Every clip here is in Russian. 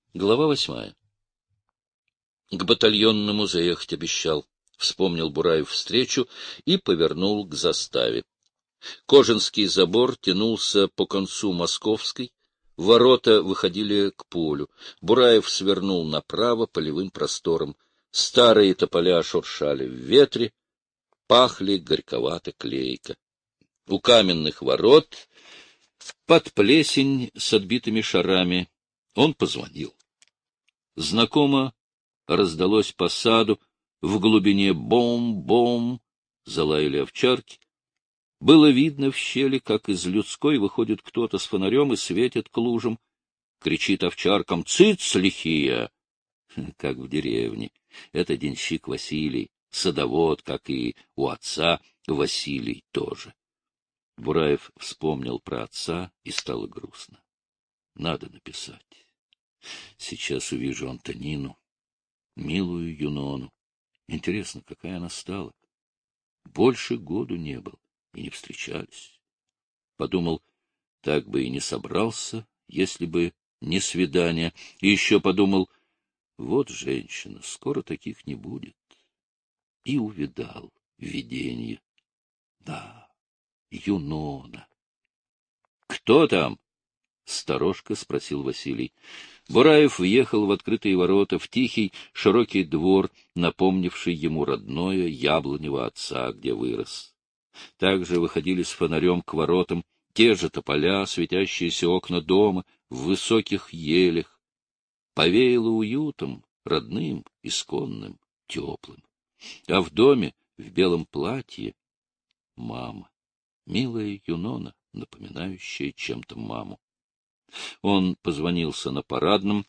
Глава 8. К батальонному заехать обещал. Вспомнил Бураев встречу и повернул к заставе. Кожинский забор тянулся по концу Московской, ворота выходили к полю. Бураев свернул направо полевым простором. Старые тополя шуршали в ветре, пахли горьковато-клейко. У каменных ворот под плесень с отбитыми шарами он позвонил. Знакомо раздалось по саду, в глубине бом-бом залаяли овчарки. Было видно в щели, как из людской выходит кто-то с фонарем и светит к лужам. Кричит овчаркам: «Цыц, лихие!» Как в деревне. Это денщик Василий, садовод, как и у отца Василий тоже. Бураев вспомнил про отца, и стало грустно. Надо написать. Сейчас увижу Антонину, милую Юнону. Интересно, какая она стала. Больше году не был, и не встречались. Подумал, так бы и не собрался, если бы не свидание. И еще подумал, вот женщина, скоро таких не будет. И увидал видение. Да, Юнона. — Кто там? — сторожко спросил Василий. Бураев въехал в открытые ворота, в тихий, широкий двор, напомнивший ему родное яблонево отца, где вырос. Также выходили с фонарем к воротам те же тополя, светящиеся окна дома в высоких елях. Повеяло уютом, родным, исконным, теплым. А в доме, в белом платье, мама, милая Юнона, напоминающая чем-то маму. Он позвонился на парадном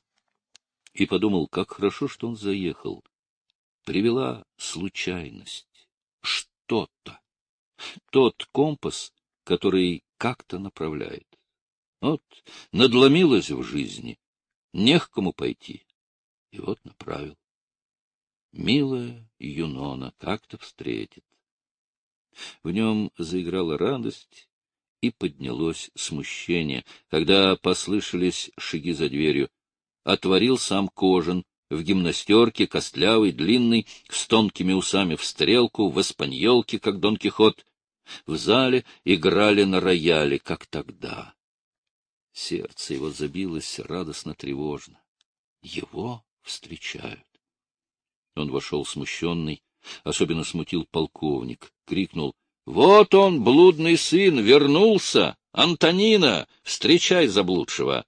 и подумал, как хорошо, что он заехал. Привела случайность, что-то. Тот компас, который как-то направляет. Вот надломилось в жизни, не к кому пойти, и вот направил. Милая Юнона как-то встретит. В нем заиграла радость и поднялось смущение, когда послышались шаги за дверью. Отворил сам Кожин, в гимнастерке, костлявый, длинный, с тонкими усами в стрелку, в эспаньолке, как Дон Кихот. В зале играли на рояле, как тогда. Сердце его забилось радостно-тревожно. Его встречают. Он вошел смущенный, особенно смутил полковник, крикнул: — Вот он, блудный сын, вернулся! Антонина, встречай заблудшего!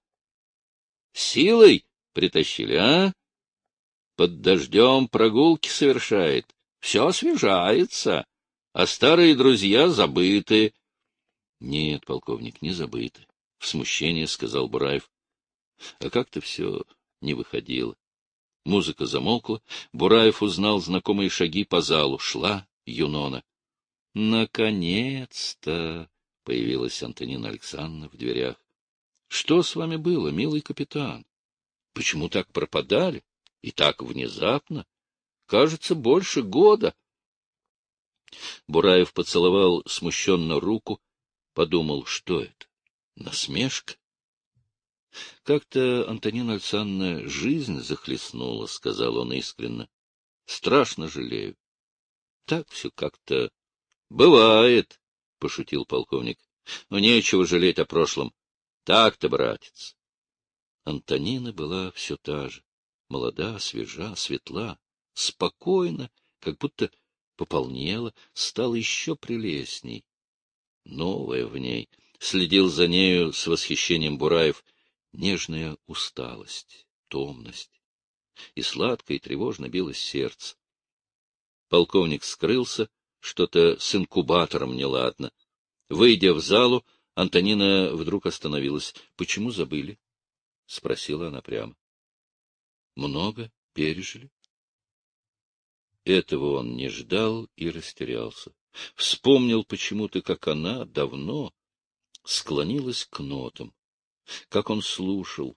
Силой притащили, а? Под дождем прогулки совершает. Все освежается, а старые друзья забыты. — Нет, полковник, не забыты, — в смущении сказал Бураев. А как-то все не выходило. Музыка замолкла. Бураев узнал знакомые шаги по залу. Шла Юнона. — Наконец-то! — появилась Антонина Александровна в дверях. — Что с вами было, милый капитан? Почему так пропадали? И так внезапно? Кажется, больше года. Бураев поцеловал смущенно руку, подумал, что это? Насмешка? Как-то Антонина Александровна жизнь захлестнула, — сказал он искренне. Страшно жалею. Так все как-то... Бывает, — пошутил полковник. Но нечего жалеть о прошлом. Так-то, братец. Антонина была все та же. Молода, свежа, светла, спокойна, как будто пополнела, стала еще прелестней. Новая в ней, следил за нею с восхищением Бураев, нежная усталость, томность. И сладко и тревожно билось сердце. Полковник скрылся, что-то с инкубатором неладно. Выйдя в залу, Антонина вдруг остановилась. — Почему забыли? — спросила она прямо. — Много пережили? Этого он не ждал и растерялся. Вспомнил почему-то, как она давно склонилась к нотам, как он слушал.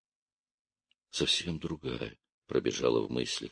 Совсем другая пробежала в мыслях.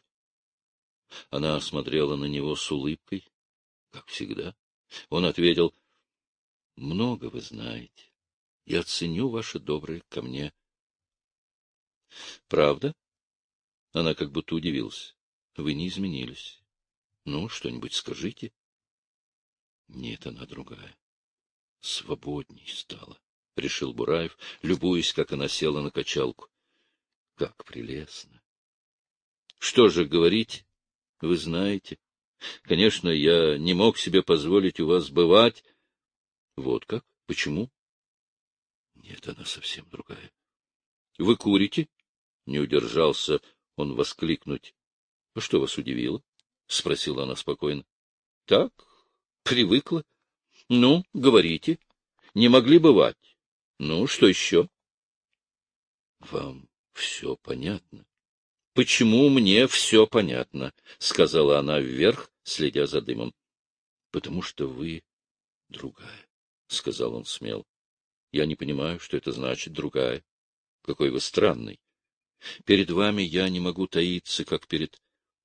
Она смотрела на него с улыбкой, как всегда. Он ответил: — Много вы знаете. Я ценю ваше доброе ко мне. — Правда? Она как будто удивилась. — Вы не изменились. Ну, что-нибудь скажите. — Нет, она другая. Свободней стала, — решил Бураев, любуясь, как она села на качалку. — Как прелестно! — Что же говорить? Вы знаете. Конечно, я не мог себе позволить у вас бывать. — Вот как? Почему? — Нет, она совсем другая. — Вы курите? — не удержался он воскликнуть. — Что вас удивило? — спросила она спокойно. — Так, привыкла. — Ну, говорите. Не могли бывать. Ну, что еще? — Вам все понятно. — Почему мне все понятно? — сказала она вверх, следя за дымом. — Потому что вы другая, — сказал он смело. — Я не понимаю, что это значит другая. Какой вы странный. Перед вами я не могу таиться, как перед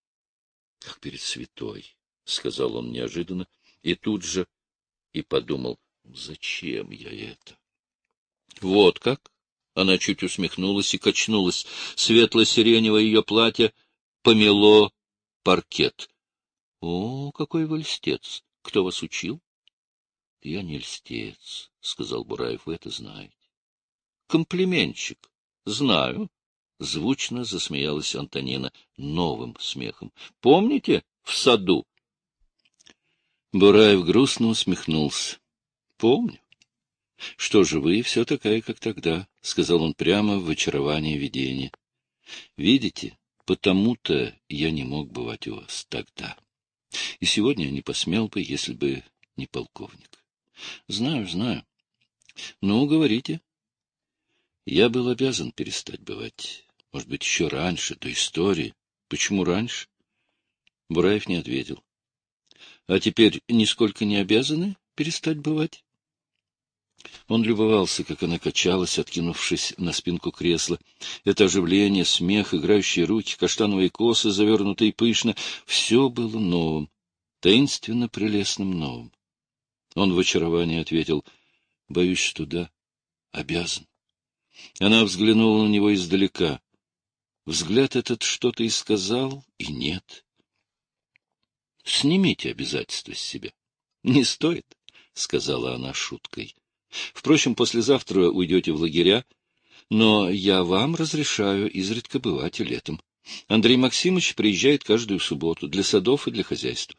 святой, — сказал он неожиданно, и тут же и подумал, зачем я это? Вот как? Она чуть усмехнулась и качнулась. Светло-сиреневое ее платье помело паркет. — О, какой вы льстец! Кто вас учил? — Я не льстец, — сказал Бураев, — вы это знаете. — Комплиментчик. — Знаю. Звучно засмеялась Антонина новым смехом. — Помните, в саду? Бураев грустно усмехнулся. — Помню. — Что же, вы все такая, как тогда, — сказал он прямо в очаровании видения. — Видите, потому-то я не мог бывать у вас тогда. И сегодня я не посмел бы, если бы не полковник. — Знаю, знаю. — Ну, говорите. — Я был обязан перестать бывать. Может быть, еще раньше, до истории. Почему раньше? Бураев не ответил. — А теперь нисколько не обязаны перестать бывать? Он любовался, как она качалась, откинувшись на спинку кресла. Это оживление, смех, играющие руки, каштановые косы, завернутые пышно — все было новым, таинственно прелестным новым. Он в очаровании ответил: — Боюсь, что да, обязан. Она взглянула на него издалека. Взгляд этот что-то и сказал, и нет. — Снимите обязательства с себя. — Не стоит, — сказала она шуткой. — Впрочем, послезавтра уйдете в лагеря, но я вам разрешаю изредка бывать и летом. Андрей Максимович приезжает каждую субботу для садов и для хозяйства.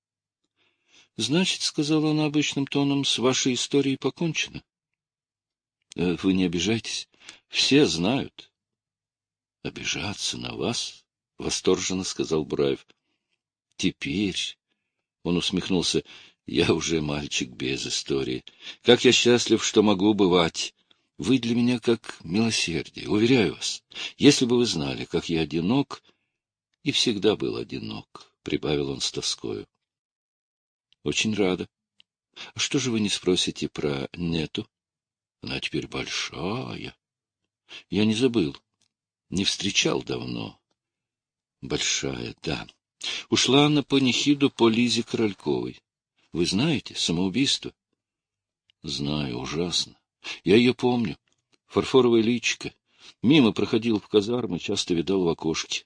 — Значит, — сказала она обычным тоном, — с вашей историей покончено. — Вы не обижайтесь. Все знают. — Обижаться на вас? — восторженно сказал Бураев. — Теперь... Он усмехнулся. — Я уже мальчик без истории. Как я счастлив, что могу бывать. Вы для меня как милосердие, уверяю вас. Если бы вы знали, как я одинок, и всегда был одинок, — прибавил он с тоскою. — Очень рада. А что же вы не спросите про Нету? Она теперь большая. Я не забыл. Не встречал давно. Большая, да. Ушла на панихиду по Лизе Корольковой. Вы знаете, самоубийство? Знаю, ужасно. Я ее помню. Фарфоровое личико. Мимо проходил в казармы, часто видал в окошке.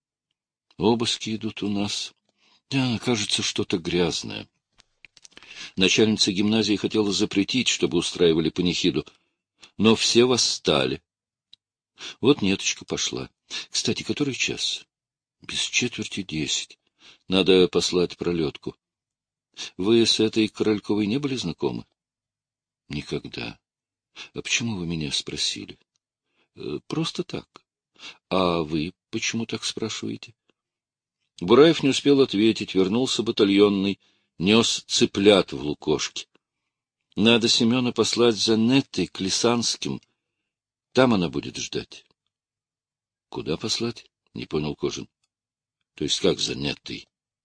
Обыски идут у нас. Да, кажется, что-то грязное. Начальница гимназии хотела запретить, чтобы устраивали панихиду, но все восстали. Вот Неточка пошла. Кстати, который час? Без четверти 10. Надо послать пролетку. Вы с этой Корольковой не были знакомы? Никогда. А почему вы меня спросили? Просто так. А вы почему так спрашиваете? Бураев не успел ответить, вернулся батальонный, нес цыплят в лукошке. Надо Семена послать за Неттой к Лисанским. Там она будет ждать. — Куда послать? — не понял Кожин. — То есть как за Неттой?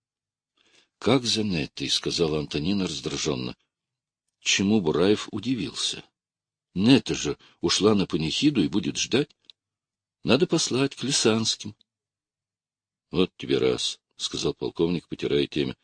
— Как за Неттой, — сказала Антонина раздраженно. Чему Бураев удивился. Нетта же ушла на панихиду и будет ждать. Надо послать к Лисанским. — Вот тебе раз, — сказал полковник, потирая темя.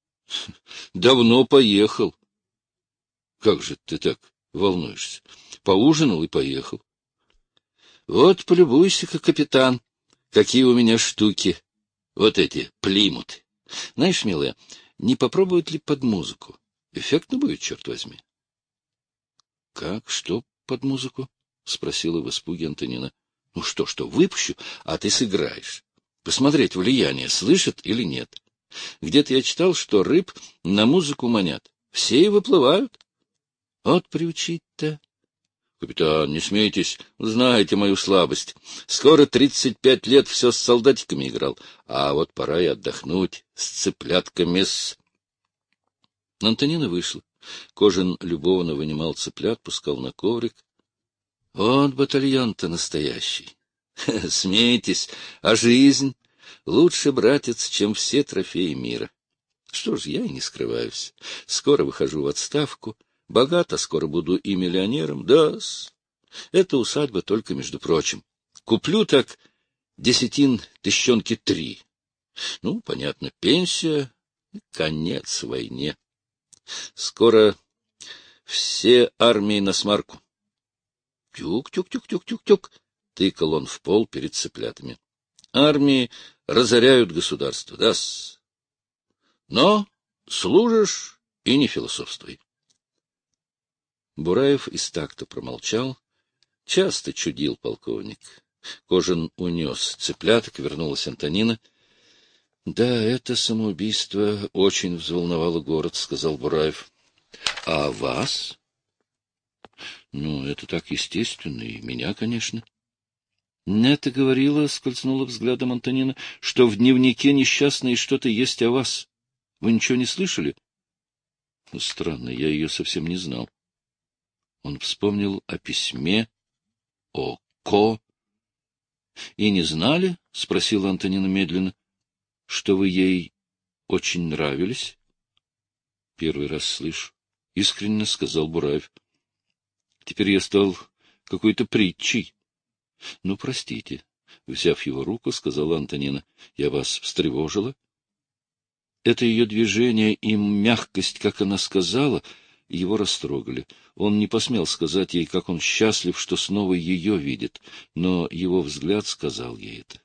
— Давно поехал. — Как же ты так волнуешься? Поужинал и поехал. Вот полюбуйся-ка, капитан, какие у меня штуки. Вот эти плимуты. Знаешь, милая, не попробовать ли под музыку? Эффектно будет, черт возьми. — Как? Что под музыку? — спросила в испуге Антонина. — Ну что, выпущу, а ты сыграешь. Посмотреть влияние, слышит или нет. Где-то я читал, что рыб на музыку манят. Все и выплывают. Вот приучить-то. Капитан, не смейтесь, знаете мою слабость. Скоро 35 лет все с солдатиками играл, а вот пора и отдохнуть с цыплятками-с. Антонина вышла. Кожин любовно вынимал цыплят, пускал на коврик. Вот батальон-то настоящий. Смейтесь, а жизнь лучше, братец, чем все трофеи мира. Что ж, я и не скрываюсь. Скоро выхожу в отставку. Богат, а скоро буду и миллионером. Да-с. Это усадьба только, между прочим. Куплю так десятин тыщенки 3. Ну, понятно, пенсия, конец войне. Скоро все армии на смарку. Тюк-тюк-тюк-тюк-тюк-тюк, тыкал он в пол перед цыплятами. Армии разоряют государство, да-с. Но служишь и не философствуй. Бураев из такта промолчал. Часто чудил полковник. Кожин унес цыпляток, вернулась Антонина. — Да, это самоубийство очень взволновало город, — сказал Бураев. — А вас? — Ну, это так естественно, и меня, конечно. — Это говорила, — скользнула взглядом Антонина, — что в дневнике несчастной что-то есть о вас. Вы ничего не слышали? — Странно, я ее совсем не знал. Он вспомнил о письме, о Ко. — И не знали, — спросила Антонина медленно, — что вы ей очень нравились? — Первый раз слышу, — искренне сказал Бураев. — Теперь я стал какой-то притчей. — Ну, простите, — взяв его руку, сказала Антонина, — я вас встревожила. Это ее движение и мягкость, как она сказала, его растрогали. Он не посмел сказать ей, как он счастлив, что снова ее видит, но его взгляд сказал ей это.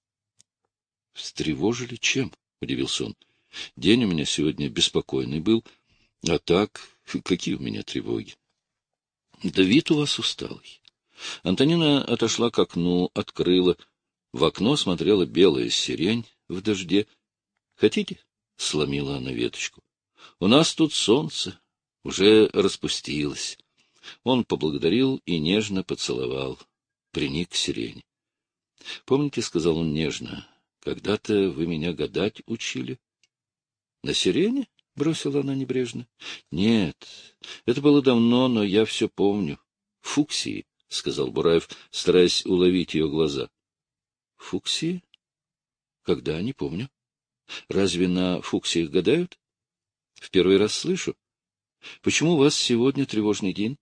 — Встревожили чем? — удивился он. — День у меня сегодня беспокойный был, а так, какие у меня тревоги? — Да вид у вас усталый. Антонина отошла к окну, открыла. В окно смотрела белая сирень в дожде. — Хотите? — сломила она веточку. — У нас тут солнце. Уже распустилось. Он поблагодарил и нежно поцеловал. Приник к сирени. — Помните, — сказал он нежно, — когда-то вы меня гадать учили? — На сирене? — бросила она небрежно. — Нет, это было давно, но я все помню. — Фуксии, — сказал Бураев, стараясь уловить ее глаза. — Фуксии? Когда? Не помню. Разве на фуксиях гадают? В первый раз слышу. Почему у вас сегодня тревожный день?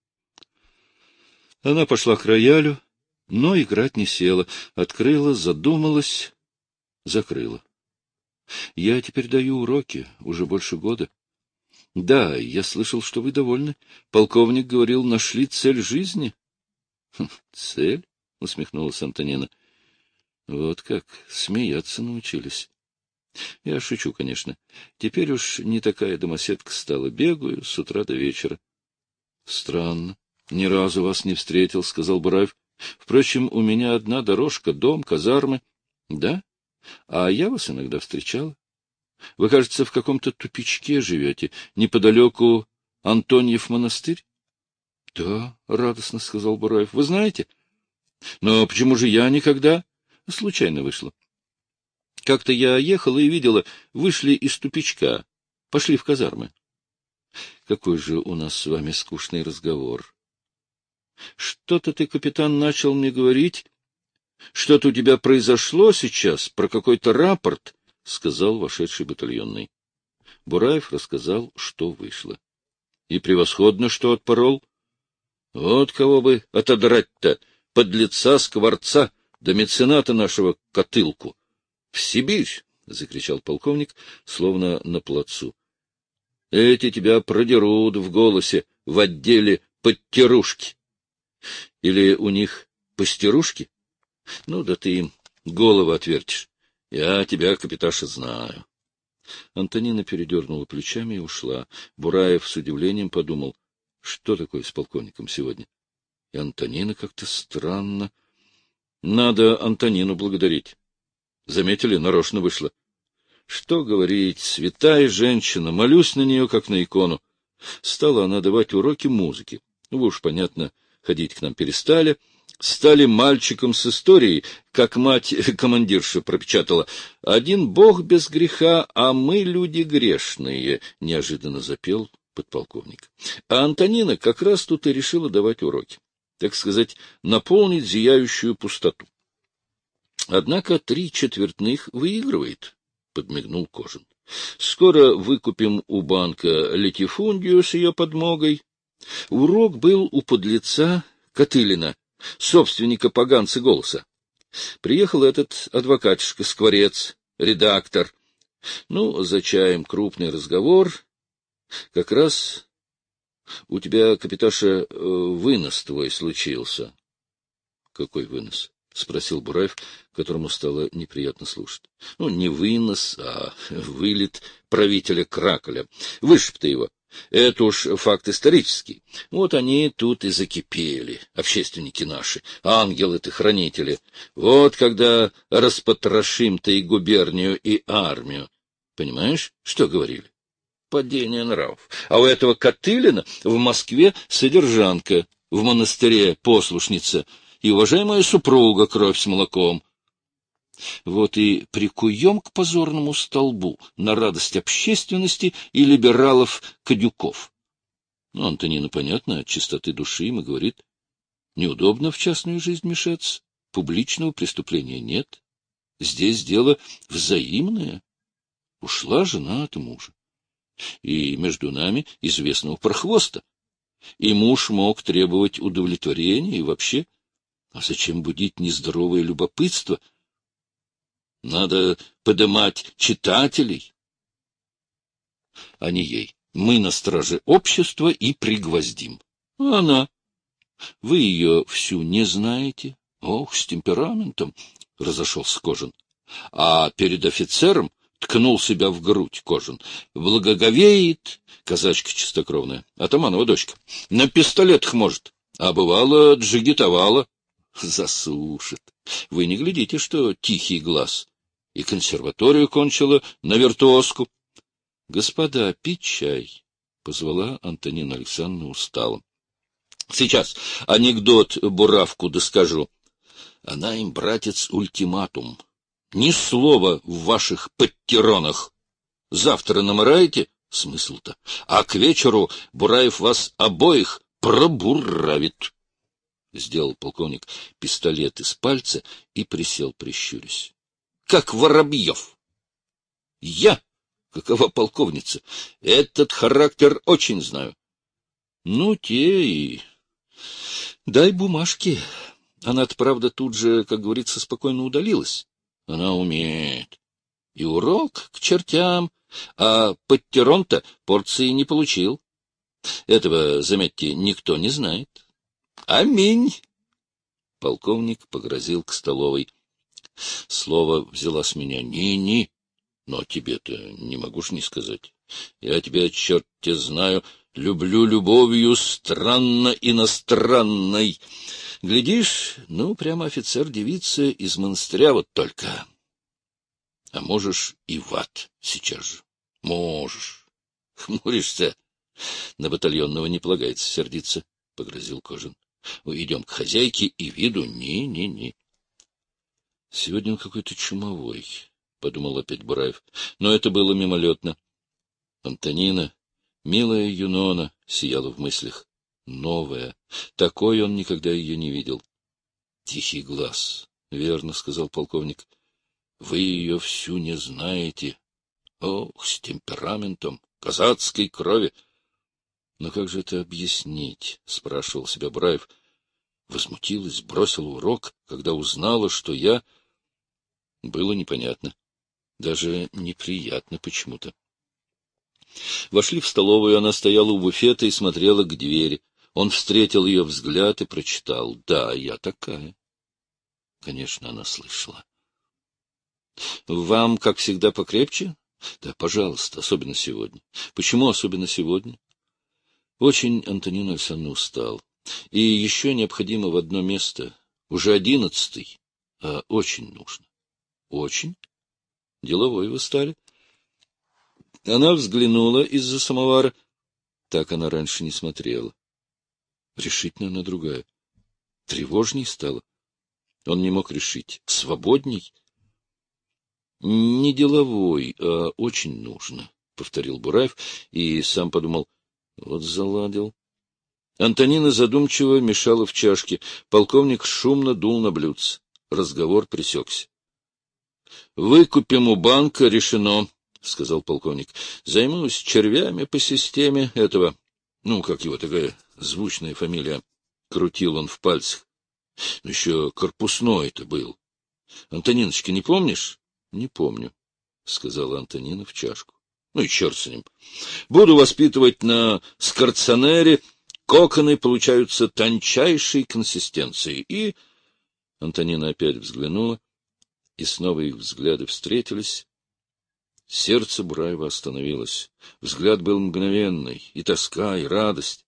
Она пошла к роялю, но играть не села. Открыла, задумалась, закрыла. Я теперь даю уроки, уже больше года. Да, я слышал, что вы довольны. Полковник говорил, нашли цель жизни. Цель? — усмехнулась Антонина. Вот как, смеяться научились. Я шучу, конечно. Теперь уж не такая домоседка стала. Бегаю с утра до вечера. — Странно. Ни разу вас не встретил, — сказал Бураев. — Впрочем, у меня одна дорожка, дом, казармы. — Да? А я вас иногда встречала. Вы, кажется, в каком-то тупичке живете, неподалеку Антоньев монастырь? — Да, — радостно сказал Бураев. — Вы знаете? — Но почему же я никогда? Случайно вышло. Как-то я ехала и видела, вышли из тупичка, пошли в казармы. Какой же у нас с вами скучный разговор. Что-то ты, капитан, начал мне говорить. Что-то у тебя произошло сейчас, про какой-то рапорт, — сказал вошедший батальонный. Бураев рассказал, что вышло. И превосходно, что отпорол. Вот кого бы отодрать-то, подлеца, скворца, да мецената нашего Котылку. — В Сибирь! — закричал полковник, словно на плацу. — Эти тебя продерут в голосе в отделе подтирушки. Или у них Пастерушки? Ну, да ты им голову отвертишь. Я тебя, капиташа, знаю. Антонина передернула плечами и ушла. Бураев с удивлением подумал, что такое с полковником сегодня. И Антонина как-то странно. Надо Антонину благодарить. Заметили, нарочно вышла. Что говорить, святая женщина, молюсь на нее, как на икону. Стала она давать уроки музыки. Вы уж, понятно, ходить к нам перестали. Стали мальчиком с историей, как мать командирша пропечатала. «Один Бог без греха, а мы люди грешные», — неожиданно запел подполковник. А Антонина как раз тут и решила давать уроки. Так сказать, наполнить зияющую пустоту. Однако 3/4 выигрывает, — подмигнул Кожин. Скоро выкупим у банка латифундию с ее подмогой. Урок был у подлеца Катылина, собственника поганца «Голоса». Приехал этот адвокатишка Скворец, редактор. Ну, за чаем крупный разговор. Как раз у тебя, капиташа, вынос твой случился. — Какой вынос? — спросил Бураев, которому стало неприятно слушать. — Ну, не вынос, а вылет правителя Краколя. Вышиб-то его. Это уж факт исторический. Вот они тут и закипели, общественники наши, ангелы-то хранители. Вот когда распотрошим-то и губернию, и армию. Понимаешь, что говорили? Падение нравов. А у этого Катылина в Москве содержанка, в монастыре послушница, и уважаемая супруга кровь с молоком. Вот и прикуем к позорному столбу на радость общественности и либералов-кадюков. Ну, Антонина, понятно, от чистоты души им и говорит, неудобно в частную жизнь мешаться, публичного преступления нет. Здесь дело взаимное. Ушла жена от мужа. И между нами известного прохвоста. И муж мог требовать удовлетворения и вообще. А зачем будить нездоровое любопытство? Надо подымать читателей, а не ей. Мы на страже общества и пригвоздим. А она? Вы ее всю не знаете? Ох, с темпераментом, — разошелся Кожин. А перед офицером ткнул себя в грудь Кожин. Благоговеет, казачка чистокровная, атаманова дочка. На пистолетах может, а бывало джигитовала. Засушит. Вы не глядите, что тихий глаз. И консерваторию кончила на виртуозку. — Господа, пить чай, — позвала Антонина Александровна устало. — Сейчас анекдот буравку доскажу. Она им, братец, ультиматум. Ни слова в ваших подтиронах. Завтра намыраете? Смысл-то. А к вечеру Бураев вас обоих пробуравит. Сделал полковник пистолет из пальца и присел, прищурясь. — Как Воробьев. — Я, какова полковница, этот характер очень знаю. — Ну, те и... Дай бумажки. Она-то, правда, тут же, как говорится, спокойно удалилась. Она умеет. И урок к чертям, а подтирон-то порции не получил. Этого, заметьте, никто не знает. Аминь. Полковник погрозил к столовой. Слово взяла с меня. Ни-ни. Но тебе-то не могу ж не сказать. Я тебя, черт те знаю, люблю любовью странно-иностранной. Глядишь, ну, прямо офицер-девица из монастыря вот только. А можешь и в ад сейчас же. Можешь. Хмуришься. На батальонного не полагается сердиться, — погрозил Кожин. Идем к хозяйке и виду ни-ни-ни. Сегодня он какой-то чумовой, — подумал опять Бураев. Но это было мимолетно. Антонина, милая Юнона, сияла в мыслях. Новая. Такой он никогда ее не видел. Тихий глаз. Верно, — сказал полковник. Вы ее всю не знаете. Ох, с темпераментом, казацкой крови. Но как же это объяснить? — спрашивал себя Бураев. Возмутилась, бросила урок, когда узнала, что я... Было непонятно. Даже неприятно почему-то. Вошли в столовую, она стояла у буфета и смотрела к двери. Он встретил ее взгляд и прочитал. Да, я такая. Конечно, она слышала. — Вам, как всегда, покрепче? — Да, пожалуйста, особенно сегодня. — Почему особенно сегодня? — Очень Антонин Александровна устал. И еще необходимо в одно место. Уже 11-й, а очень нужно. — Очень? Деловой вы стали? Она взглянула из-за самовара. Так она раньше не смотрела. Решительно она другая. Тревожней стала. Он не мог решить. Свободней? — Не деловой, а очень нужно, — повторил Бураев и сам подумал. Вот заладил. Антонина задумчиво мешала в чашке. Полковник шумно дул на блюдце. Разговор пресекся. — Выкупим у банка, решено, — сказал полковник. — Займусь червями по системе этого. Ну, как его такая звучная фамилия. Крутил он в пальцах. Еще корпусной-то был. Антониночка, не помнишь? — Не помню, — сказала Антонина в чашку. — Ну и черт с ним. Буду воспитывать на скарцонере. Коконы получаются тончайшей консистенции. И... Антонина опять взглянула, и снова их взгляды встретились. Сердце Бураева остановилось. Взгляд был мгновенный, и тоска, и радость.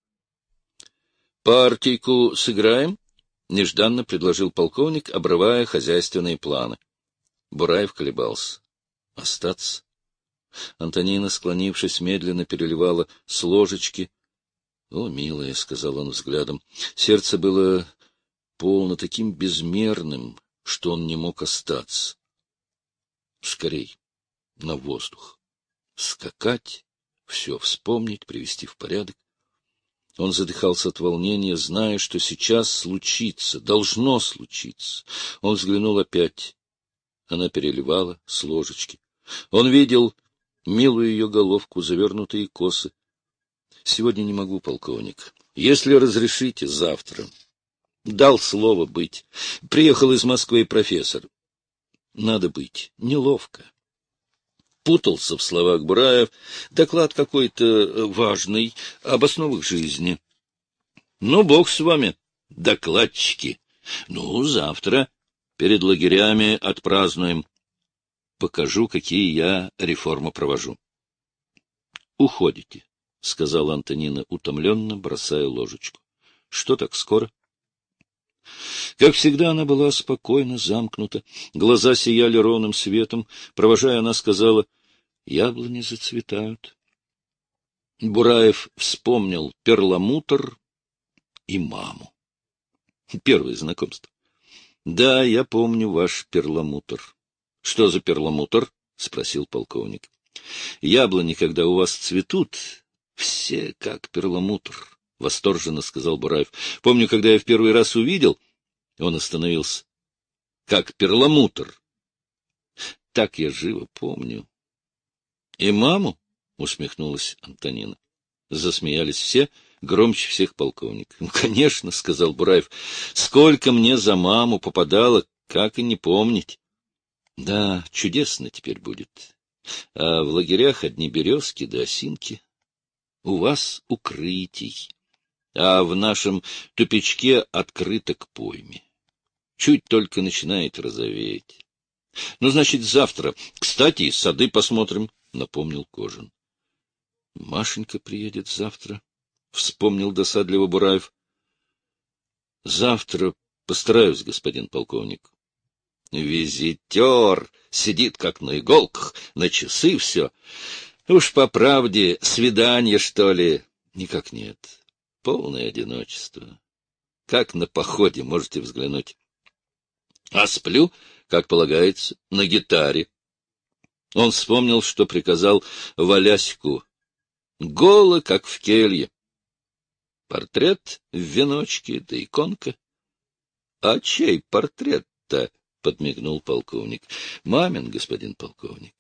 — Партийку сыграем? — нежданно предложил полковник, обрывая хозяйственные планы. Бураев колебался. — Остаться? Антонина, склонившись, медленно переливала с ложечки. — О, милая, — сказал он взглядом. Сердце было полно таким безмерным, что он не мог остаться. Скорей, на воздух. Скакать, все вспомнить, привести в порядок. Он задыхался от волнения, зная, что сейчас случится, должно случиться. Он взглянул опять. Она переливала с ложечки. Он видел милую ее головку, завернутые косы. — Сегодня не могу, полковник. Если разрешите, завтра. Дал слово быть. Приехал из Москвы профессор. Надо быть. Неловко. Путался в словах Бураев. Доклад какой-то важный об основах жизни. Ну, бог с вами, докладчики. Ну, завтра перед лагерями отпразднуем. Покажу, какие я реформы провожу. — Уходите, — сказала Антонина утомленно, бросая ложечку. — Что так скоро? Как всегда, она была спокойно замкнута, глаза сияли ровным светом. Провожая, она сказала: — Яблони зацветают. Бураев вспомнил перламутр и маму. Первое знакомство. — Да, я помню ваш перламутр. — Что за перламутр? — спросил полковник. — Яблони, когда у вас цветут, все как перламутр. — восторженно сказал Бураев. — Помню, когда я в первый раз увидел, он остановился. — Как перламутр. — Так я живо помню. — И маму? — усмехнулась Антонина. Засмеялись все, громче всех полковник. — Ну, конечно, — сказал Бураев. — Сколько мне за маму попадало, как и не помнить. — Да, чудесно теперь будет. А в лагерях одни березки да осинки. У вас укрытий. А в нашем тупичке открыто к пойме. Чуть только начинает розоветь. — Ну, значит, завтра. Кстати, сады посмотрим, — напомнил Кожин. — Машенька приедет завтра, — вспомнил досадливо Бураев. — Завтра постараюсь, господин полковник. — Визитер! Сидит как на иголках, на часы все. Уж по правде, свидание, что ли? Никак нет. Полное одиночество. Как на походе, можете взглянуть. А сплю, как полагается, на гитаре. Он вспомнил, что приказал Валяську. Голо, как в келье. Портрет в веночке, да иконка. — А чей портрет-то? — подмигнул полковник. — Мамин, господин полковник.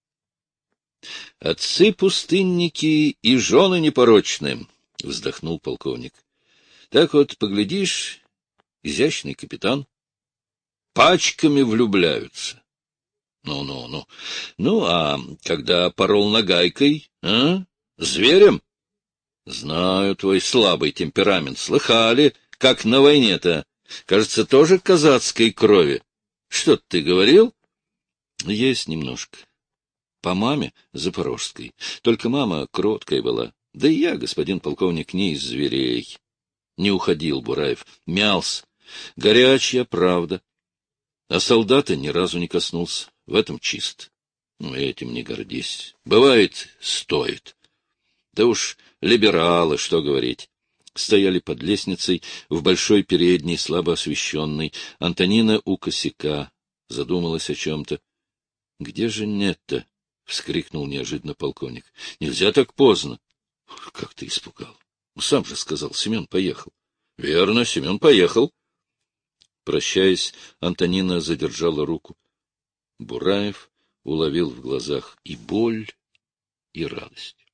— Отцы-пустынники и жены непорочные, — вздохнул полковник. — Так вот, поглядишь, изящный капитан. Пачками влюбляются. Ну. Ну, а когда порол нагайкой, а? Зверем? Знаю твой слабый темперамент. Слыхали, как на войне-то. Кажется, тоже казацкой крови. Что ты говорил? Есть немножко. По маме запорожской. Только мама кроткая была. Да и я, господин полковник, не из зверей. Не уходил Бураев. Мялся. Горячая правда. А солдата ни разу не коснулся. В этом чист. Этим не гордись. Бывает, стоит. Да уж либералы, что говорить. Стояли под лестницей в большой передней, слабо освещенной. Антонина у косяка. Задумалась о чем-то. — Где же нет-то? — вскрикнул неожиданно полковник. — Нельзя так поздно. — Как ты испугал? Сам же сказал, Семен поехал. — Верно, Семен поехал. Прощаясь, Антонина задержала руку. Бураев уловил в глазах и боль, и радость.